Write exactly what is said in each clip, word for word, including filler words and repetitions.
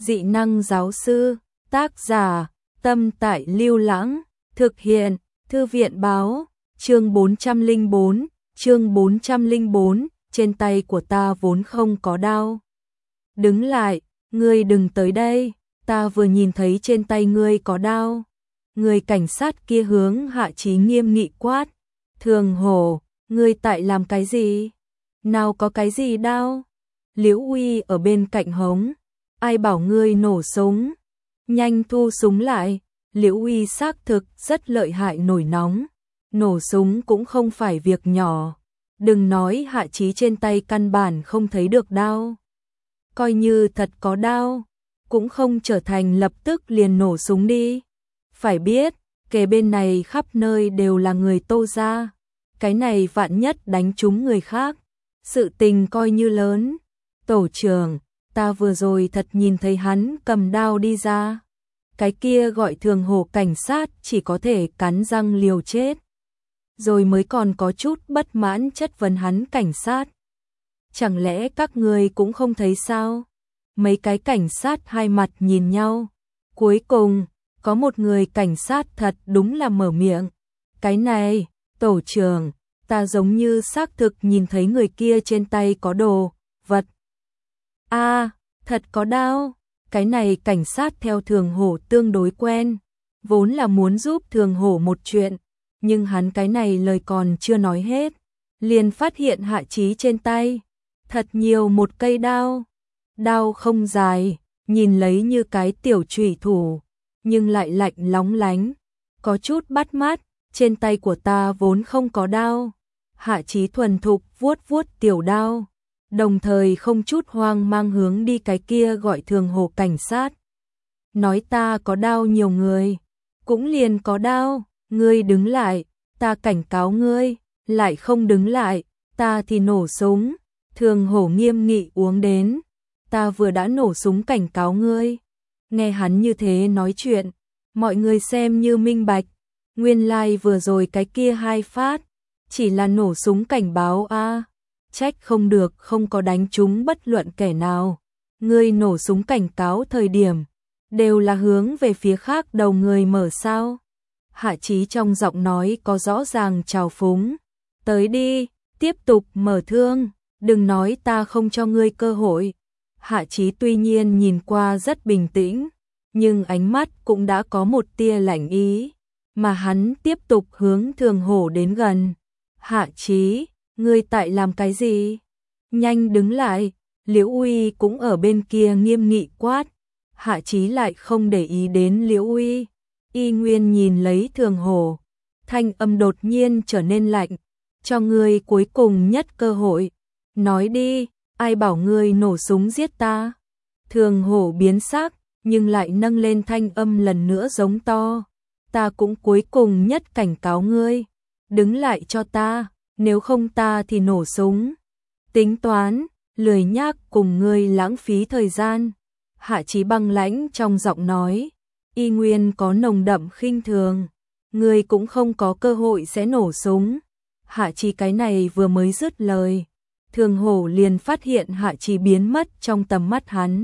Dị năng giáo sư, tác giả, Tâm Tại Lưu Lãng, thực hiện, Thư viện báo, chương bốn trăm lẻ bốn, chương bốn trăm lẻ bốn, trên tay của ta vốn không có đao. Đứng lại, ngươi đừng tới đây, ta vừa nhìn thấy trên tay ngươi có đao. Người cảnh sát kia hướng Hạ Chí nghiêm nghị quát, Thường Hổ, ngươi tại làm cái gì? Nào có cái gì đao? Liễu Uy ở bên cạnh hống, ai bảo ngươi nổ súng? Nhanh thu súng lại. Liễu Uy xác thực rất lợi hại nổi nóng, nổ súng cũng không phải việc nhỏ. Đừng nói Hạ Chí trên tay căn bản không thấy được đao. Coi như thật có đao, cũng không trở thành lập tức liền nổ súng đi. Phải biết, kề bên này khắp nơi đều là người Tô gia. Cái này vạn nhất đánh trúng người khác, sự tình coi như lớn. Tổ trưởng, ta vừa rồi thật nhìn thấy hắn cầm đao đi ra. Cái kia gọi Thường Hổ cảnh sát chỉ có thể cắn răng liều chết. Rồi mới còn có chút bất mãn chất vấn hắn cảnh sát. Chẳng lẽ các người cũng không thấy sao? Mấy cái cảnh sát hai mặt nhìn nhau. Cuối cùng, có một người cảnh sát thật đúng là mở miệng. Cái này, tổ trưởng, ta giống như xác thực nhìn thấy người kia trên tay có đồ, vật. A, thật có đao. Cái này cảnh sát theo Thường Hổ tương đối quen, vốn là muốn giúp Thường Hổ một chuyện, nhưng hắn cái này lời còn chưa nói hết, liền phát hiện Hạ Chí trên tay thật nhiều một cây đao. Đao không dài, nhìn lấy như cái tiểu chủy thủ, nhưng lại lạnh lóng lánh, có chút bắt mắt. Trên tay của ta vốn không có đao. Hạ Chí thuần thục vuốt vuốt tiểu đao, đồng thời không chút hoang mang hướng đi cái kia gọi Thường Hổ cảnh sát. Nói ta có đao nhiều người, cũng liền có đao, ngươi đứng lại, ta cảnh cáo ngươi, lại không đứng lại, ta thì nổ súng. Thường Hổ nghiêm nghị uống đến, ta vừa đã nổ súng cảnh cáo ngươi. Nghe hắn như thế nói chuyện, mọi người xem như minh bạch, nguyên lai like vừa rồi cái kia hai phát, chỉ là nổ súng cảnh báo a. À. Trách không được không có đánh trúng bất luận kẻ nào. Ngươi nổ súng cảnh cáo thời điểm, đều là hướng về phía khác đầu người mở sao. Hạ Chí trong giọng nói có rõ ràng trào phúng. Tới đi, tiếp tục mở thương, đừng nói ta không cho ngươi cơ hội. Hạ Chí tuy nhiên nhìn qua rất bình tĩnh, nhưng ánh mắt cũng đã có một tia lạnh ý, mà hắn tiếp tục hướng Thường Hổ đến gần. Hạ Chí, ngươi tại làm cái gì? Nhanh đứng lại. Liễu Uy cũng ở bên kia nghiêm nghị quát. Hạ Chí lại không để ý đến Liễu Uy, y nguyên nhìn lấy Thường Hổ, thanh âm đột nhiên trở nên lạnh. Cho ngươi cuối cùng nhất cơ hội, nói đi, ai bảo ngươi nổ súng giết ta? Thường Hổ biến sắc, nhưng lại nâng lên thanh âm lần nữa giống to. Ta cũng cuối cùng nhất cảnh cáo ngươi, đứng lại cho ta, nếu không ta thì nổ súng. Tính toán, lười nhác cùng ngươi lãng phí thời gian. Hạ Chí băng lãnh trong giọng nói, y nguyên có nồng đậm khinh thường. Ngươi cũng không có cơ hội sẽ nổ súng. Hạ Chí cái này vừa mới dứt lời, Thường Hổ liền phát hiện Hạ Chí biến mất trong tầm mắt hắn.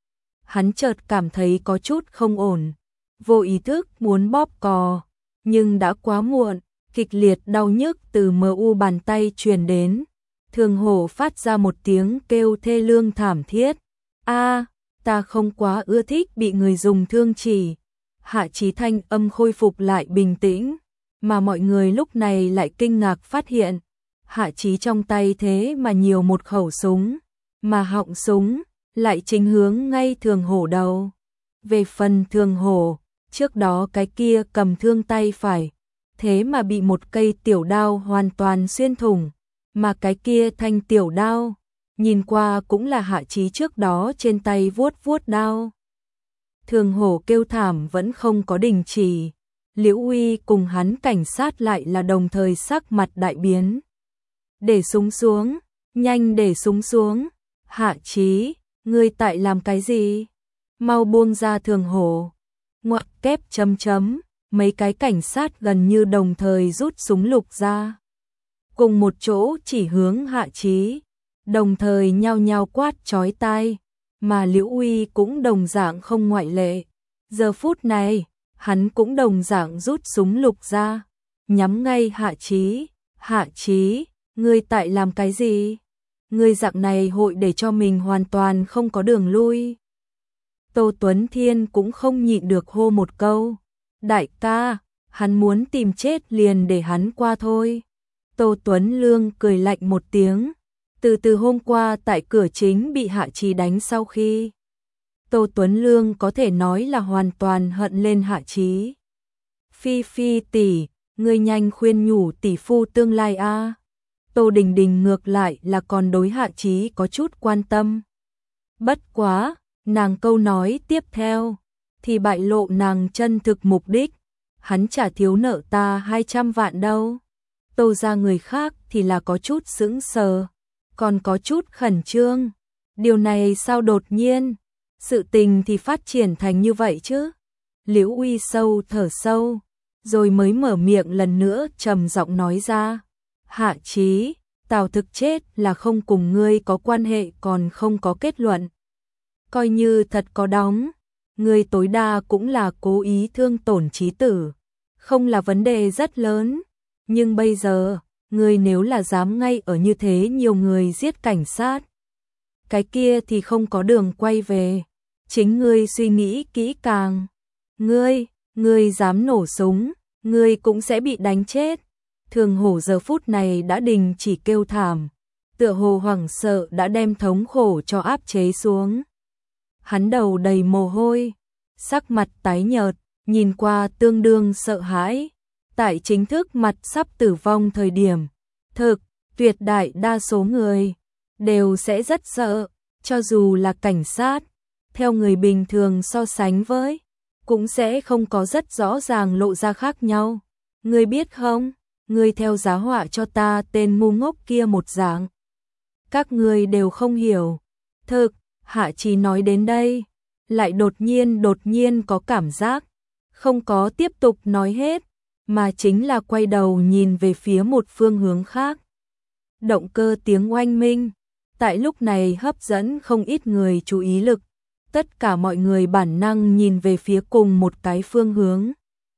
Hắn chợt cảm thấy có chút không ổn, vô ý thức muốn bóp cò, nhưng đã quá muộn. Kịch liệt đau nhức từ mờ u bàn tay truyền đến. Thường Hổ phát ra một tiếng kêu thê lương thảm thiết. A, ta không quá ưa thích bị người dùng thương chỉ. Hạ Chí thanh âm khôi phục lại bình tĩnh, mà mọi người lúc này lại kinh ngạc phát hiện, Hạ Chí trong tay thế mà nhiều một khẩu súng, mà họng súng lại chính hướng ngay Thường Hổ đầu. Về phần Thường Hổ, trước đó cái kia cầm thương tay phải, thế mà bị một cây tiểu đao hoàn toàn xuyên thủng, mà cái kia thanh tiểu đao, nhìn qua cũng là Hạ Chí trước đó trên tay vuốt vuốt đao. Thường Hổ kêu thảm vẫn không có đình chỉ, Liễu Uy cùng hắn cảnh sát lại là đồng thời sắc mặt đại biến. Để súng xuống, nhanh để súng xuống. Hạ Chí, ngươi tại làm cái gì? Mau buông ra Thường Hổ. Ngoặc kép chấm chấm. Mấy cái cảnh sát gần như đồng thời rút súng lục ra, cùng một chỗ chỉ hướng Hạ Chí, đồng thời nhao nhao quát chói tai. mà Liễu Uy cũng đồng dạng không ngoại lệ. Giờ phút này, hắn cũng đồng dạng rút súng lục ra, nhắm ngay Hạ Chí. Hạ Chí, ngươi tại làm cái gì? Ngươi dạng này hội để cho mình hoàn toàn không có đường lui. Tô Tuấn Thiên cũng không nhịn được hô một câu. Đại ca, hắn muốn tìm chết liền để hắn qua thôi. Tô Tuấn Lương cười lạnh một tiếng. Từ từ hôm qua tại cửa chính bị Hạ Chí đánh sau khi. Tô Tuấn Lương có thể nói là hoàn toàn hận lên Hạ Chí. Phi Phi tỷ, ngươi nhanh khuyên nhủ tỷ phu tương lai a. Tô Đình Đình ngược lại là còn đối Hạ Chí có chút quan tâm. Bất quá, nàng câu nói tiếp theo thì bại lộ nàng chân thực mục đích. Hắn chả thiếu nợ ta hai trăm vạn đâu. Tô ra người khác thì là có chút sững sờ, còn có chút khẩn trương. Điều này sao đột nhiên? Sự tình thì phát triển thành như vậy chứ? Liễu Uy sâu thở sâu, rồi mới mở miệng lần nữa trầm giọng nói ra. Hạ Chí, Tào Thực chết là không cùng ngươi có quan hệ còn không có kết luận. Coi như thật có đóng, ngươi tối đa cũng là cố ý thương tổn chí tử, không là vấn đề rất lớn. Nhưng bây giờ, ngươi nếu là dám ngay ở như thế nhiều người giết cảnh sát, cái kia thì không có đường quay về. Chính ngươi suy nghĩ kỹ càng. Ngươi, ngươi dám nổ súng, ngươi cũng sẽ bị đánh chết. Thường Hổ giờ phút này đã đình chỉ kêu thảm, tựa hồ hoảng sợ đã đem thống khổ cho áp chế xuống. Hắn đầu đầy mồ hôi, sắc mặt tái nhợt, nhìn qua tương đương sợ hãi. Tại chính thức mặt sắp tử vong thời điểm, thực, tuyệt đại đa số người đều sẽ rất sợ, cho dù là cảnh sát, theo người bình thường so sánh với, cũng sẽ không có rất rõ ràng lộ ra khác nhau. Ngươi biết không, ngươi theo giá họa cho ta tên ngu ngốc kia một dạng. Các ngươi đều không hiểu. Thực, Hạ Chí nói đến đây, lại đột nhiên đột nhiên có cảm giác, không có tiếp tục nói hết, mà chính là quay đầu nhìn về phía một phương hướng khác. Động cơ tiếng oanh minh, tại lúc này hấp dẫn không ít người chú ý lực. Tất cả mọi người bản năng nhìn về phía cùng một cái phương hướng.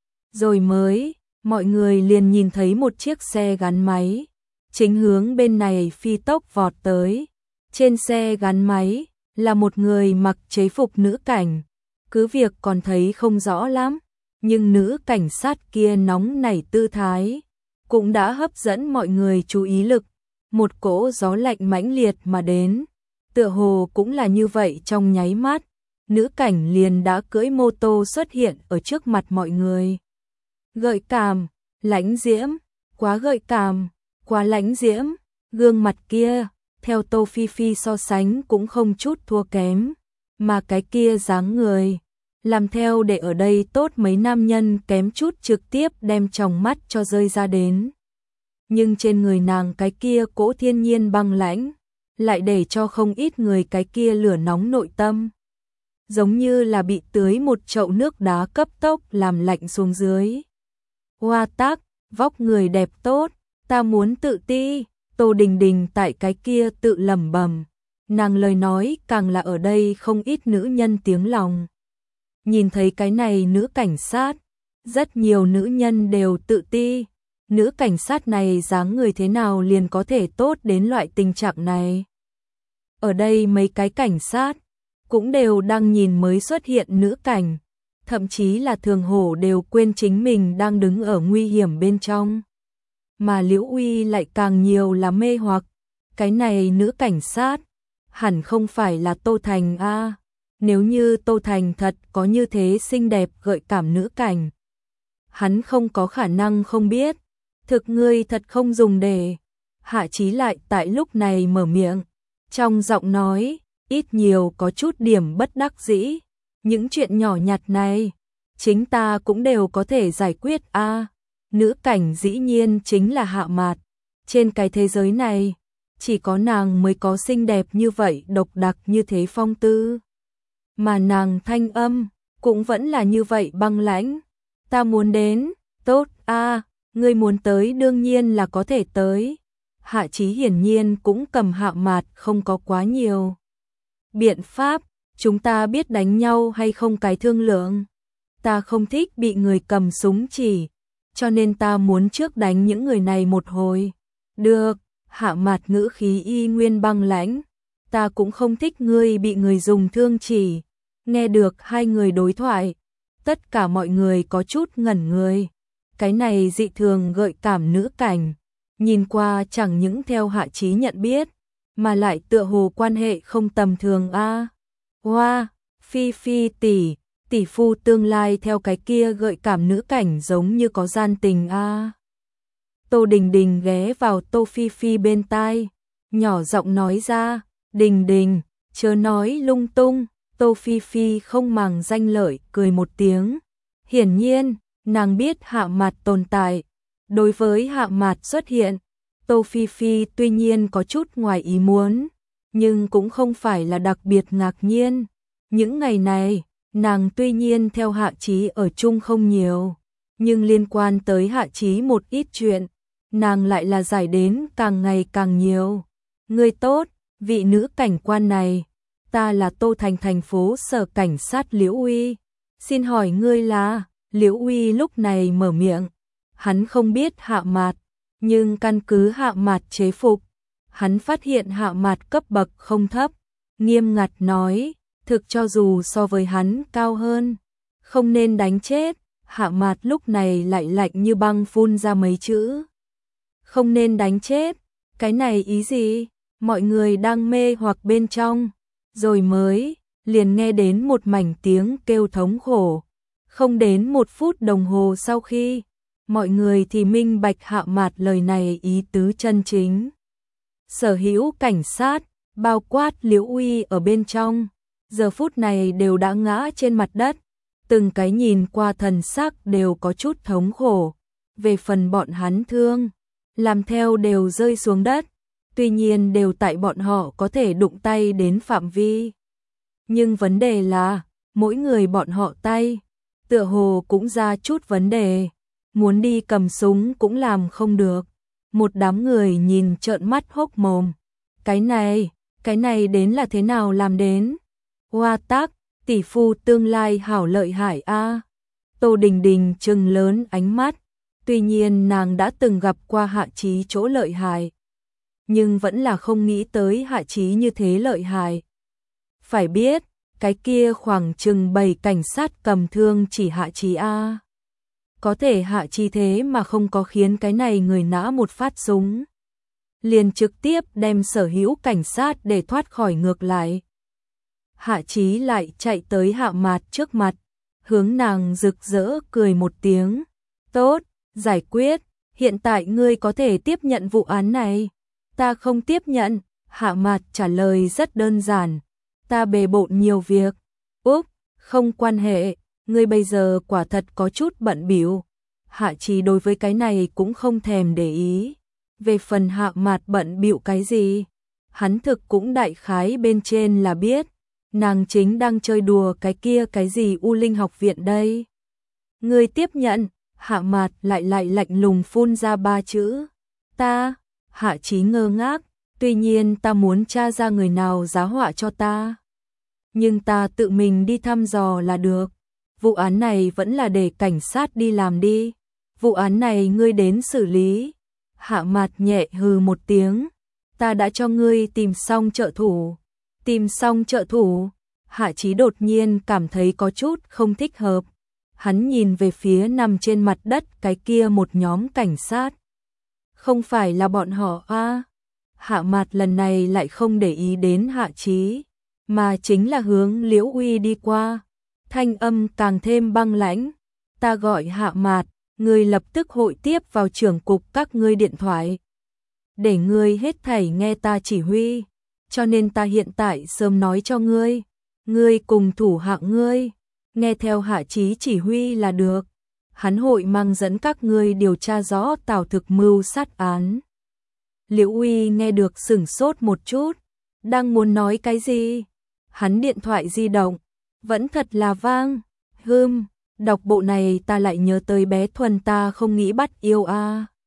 Rồi mới, mọi người liền nhìn thấy một chiếc xe gắn máy, chính hướng bên này phi tốc vọt tới. Trên xe gắn máy là một người mặc chế phục nữ cảnh, cứ việc còn thấy không rõ lắm, nhưng nữ cảnh sát kia nóng nảy tư thái cũng đã hấp dẫn mọi người chú ý lực. Một cỗ gió lạnh mãnh liệt mà đến, tựa hồ cũng là như vậy trong nháy mắt, nữ cảnh liền đã cưỡi mô tô xuất hiện ở trước mặt mọi người. Gợi cảm, lãnh diễm, quá gợi cảm, quá lãnh diễm, gương mặt kia, theo Tô Phi Phi so sánh cũng không chút thua kém, mà cái kia dáng người, làm theo để ở đây tốt mấy nam nhân kém chút trực tiếp đem tròng mắt cho rơi ra đến. Nhưng trên người nàng cái kia cỗ thiên nhiên băng lãnh, lại để cho không ít người cái kia lửa nóng nội tâm. Giống như là bị tưới một chậu nước đá cấp tốc làm lạnh xuống dưới. Hoa tác, vóc người đẹp tốt, ta muốn tự ti. Tô Đình Đình tại cái kia tự lẩm bẩm, nàng lời nói càng là ở đây không ít nữ nhân tiếng lòng. Nhìn thấy cái này nữ cảnh sát, rất nhiều nữ nhân đều tự ti. Nữ cảnh sát này dáng người thế nào liền có thể tốt đến loại tình trạng này. Ở đây mấy cái cảnh sát cũng đều đang nhìn mới xuất hiện nữ cảnh, thậm chí là Thường Hổ đều quên chính mình đang đứng ở nguy hiểm bên trong. Mà Liễu Uy lại càng nhiều là mê hoặc, cái này nữ cảnh sát hẳn không phải là Tô Thành a. Nếu như Tô Thành thật có như thế xinh đẹp gợi cảm nữ cảnh, hắn không có khả năng không biết. Thực ngươi thật không dùng để. Hạ Chí lại tại lúc này mở miệng, trong giọng nói ít nhiều có chút điểm bất đắc dĩ. Những chuyện nhỏ nhặt này, chính ta cũng đều có thể giải quyết a. À, nữ cảnh dĩ nhiên chính là Hạ Mạt. Trên cái thế giới này, chỉ có nàng mới có xinh đẹp như vậy, độc đặc như thế phong tư. Mà nàng thanh âm cũng vẫn là như vậy băng lãnh. Ta muốn đến, tốt a. À, ngươi muốn tới đương nhiên là có thể tới. Hạ Chí hiển nhiên cũng cầm Hạ Mạt không có quá nhiều biện pháp, chúng ta biết đánh nhau hay không cái thương lượng. Ta không thích bị người cầm súng chỉ, cho nên ta muốn trước đánh những người này một hồi. Được, Hạ Mạt ngữ khí y nguyên băng lãnh. Ta cũng không thích ngươi bị người dùng thương chỉ. Nghe được hai người đối thoại, tất cả mọi người có chút ngẩn người. Cái này dị thường gợi cảm nữ cảnh, nhìn qua chẳng những theo Hạ Chí nhận biết, mà lại tựa hồ quan hệ không tầm thường a. Hoa, wow, Phi Phi tỷ, tỷ phu tương lai theo cái kia gợi cảm nữ cảnh giống như có gian tình a. Tô Đình Đình ghé vào Tô Phi Phi bên tai, nhỏ giọng nói ra, Đình Đình, chớ nói lung tung. Tô Phi Phi không màng danh lợi, cười một tiếng. Hiển nhiên, nàng biết Hạ Mạt tồn tại. Đối với Hạ Mạt xuất hiện, Tô Phi Phi tuy nhiên có chút ngoài ý muốn, nhưng cũng không phải là đặc biệt ngạc nhiên. Những ngày này, nàng tuy nhiên theo Hạ Chí ở chung không nhiều, nhưng liên quan tới Hạ Chí một ít chuyện, nàng lại là giải đến càng ngày càng nhiều. Ngươi tốt, vị nữ cảnh quan này, ta là Tô Thành thành phố sở cảnh sát Liễu Uy. Xin hỏi ngươi là? Liễu Uy lúc này mở miệng. Hắn không biết Hạ Mạt, nhưng căn cứ Hạ Mạt chế phục, hắn phát hiện Hạ Mạt cấp bậc không thấp, nghiêm ngặt nói, thực cho dù so với hắn cao hơn, không nên đánh chết. Hạ Mạt lúc này lại lạnh như băng phun ra mấy chữ. Không nên đánh chết, cái này ý gì? Mọi người đang mê hoặc bên trong, rồi mới liền nghe đến một mảnh tiếng kêu thống khổ. Không đến một phút đồng hồ sau khi, mọi người thì minh bạch Hạ Mạt lời này ý tứ chân chính. Sở hữu cảnh sát, bao quát Liễu Uy ở bên trong, giờ phút này đều đã ngã trên mặt đất, từng cái nhìn qua thần sắc đều có chút thống khổ. Về phần bọn hắn thương, làm theo đều rơi xuống đất, tuy nhiên đều tại bọn họ có thể đụng tay đến phạm vi. Nhưng vấn đề là, mỗi người bọn họ tay, tựa hồ cũng ra chút vấn đề, muốn đi cầm súng cũng làm không được. Một đám người nhìn trợn mắt hốc mồm. Cái này, cái này đến là thế nào làm đến? Hoa tác, tỷ phu tương lai hảo lợi hại a. Tô Đình Đình trừng lớn ánh mắt, tuy nhiên nàng đã từng gặp qua Hạ Chí chỗ lợi hại, nhưng vẫn là không nghĩ tới Hạ Chí như thế lợi hại. Phải biết, cái kia khoảng chừng bảy cảnh sát cầm thương chỉ Hạ Chí a. Có thể Hạ Chí thế mà không có khiến cái này người nã một phát súng, liền trực tiếp đem sở hữu cảnh sát để thoát khỏi ngược lại. Hạ Chí lại chạy tới Hạ Mạt trước mặt, hướng nàng rực rỡ cười một tiếng. Tốt, giải quyết, hiện tại ngươi có thể tiếp nhận vụ án này. Ta không tiếp nhận, Hạ Mạt trả lời rất đơn giản. Ta bề bộn nhiều việc. Úp, không quan hệ, ngươi bây giờ quả thật có chút bận bịu. Hạ Chí đối với cái này cũng không thèm để ý. Về phần Hạ Mạt bận bịu cái gì, hắn thực cũng đại khái bên trên là biết. Nàng chính đang chơi đùa cái kia cái gì U Linh học viện đây. Ngươi tiếp nhận, Hạ Mạt lại lại lạnh lùng phun ra ba chữ. Ta, Hạ Chí ngơ ngác, tuy nhiên ta muốn tra ra người nào giá họa cho ta. Nhưng ta tự mình đi thăm dò là được. Vụ án này vẫn là để cảnh sát đi làm đi. Vụ án này ngươi đến xử lý. Hạ Mạt nhẹ hừ một tiếng. Ta đã cho ngươi tìm xong trợ thủ. Tìm xong trợ thủ. Hạ Chí đột nhiên cảm thấy có chút không thích hợp. Hắn nhìn về phía nằm trên mặt đất cái kia một nhóm cảnh sát. Không phải là bọn họ a? À? Hạ Mạt lần này lại không để ý đến Hạ Chí, mà chính là hướng Liễu Uy đi qua. Thanh âm càng thêm băng lãnh. Ta gọi Hạ Mạt, ngươi lập tức hội tiếp vào trưởng cục các ngươi điện thoại. Để ngươi hết thảy nghe ta chỉ huy. Cho nên ta hiện tại sớm nói cho ngươi. Ngươi cùng thủ hạ ngươi, nghe theo Hạ Chí chỉ huy là được. Hắn hội mang dẫn các ngươi điều tra rõ Tào Thực mưu sát án. Liễu Uy nghe được sửng sốt một chút, đang muốn nói cái gì? Hắn điện thoại di động, vẫn thật là vang. Hừm, đọc bộ này ta lại nhớ tới bé Thuần ta không nghĩ bắt yêu a. À.